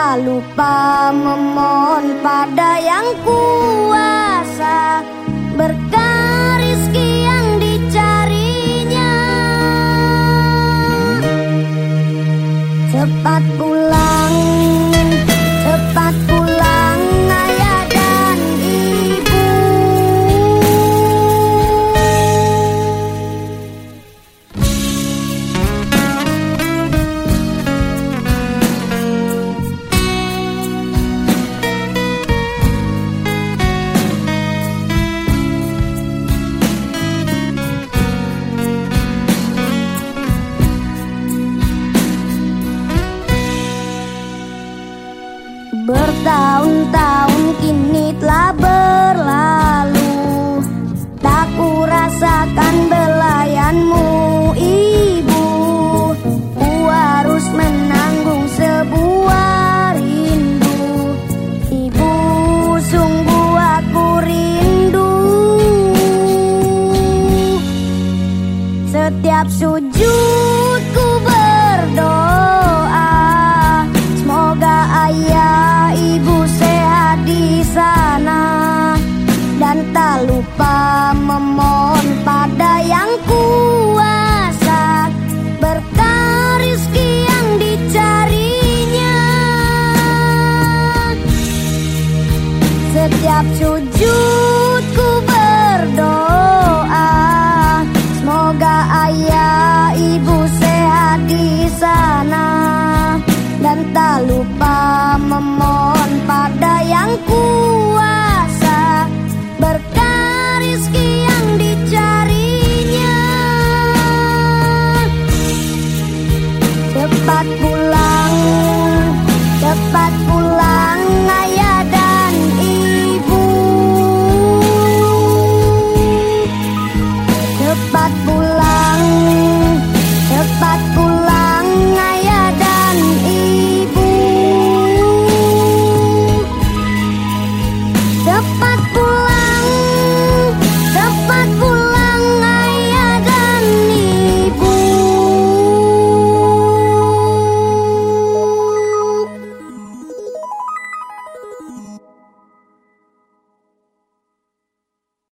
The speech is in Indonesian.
tak lupa memohon pada yang kuasa berkah rizki yang dicarinya. Cepat pulang ayah dan ibu. Bertahun-tahun kini telah berlalu, tak ku rasakan belayanmu ibu. Ku harus menanggung sebuah rindu. Ibu, sungguh aku rindu. Setiap sujudku berdoa, semoga ayah ibu sehat di sana, dan tak lupa memohon pada yang kuasa berkah rizki yang dicarinya. Setiap sujud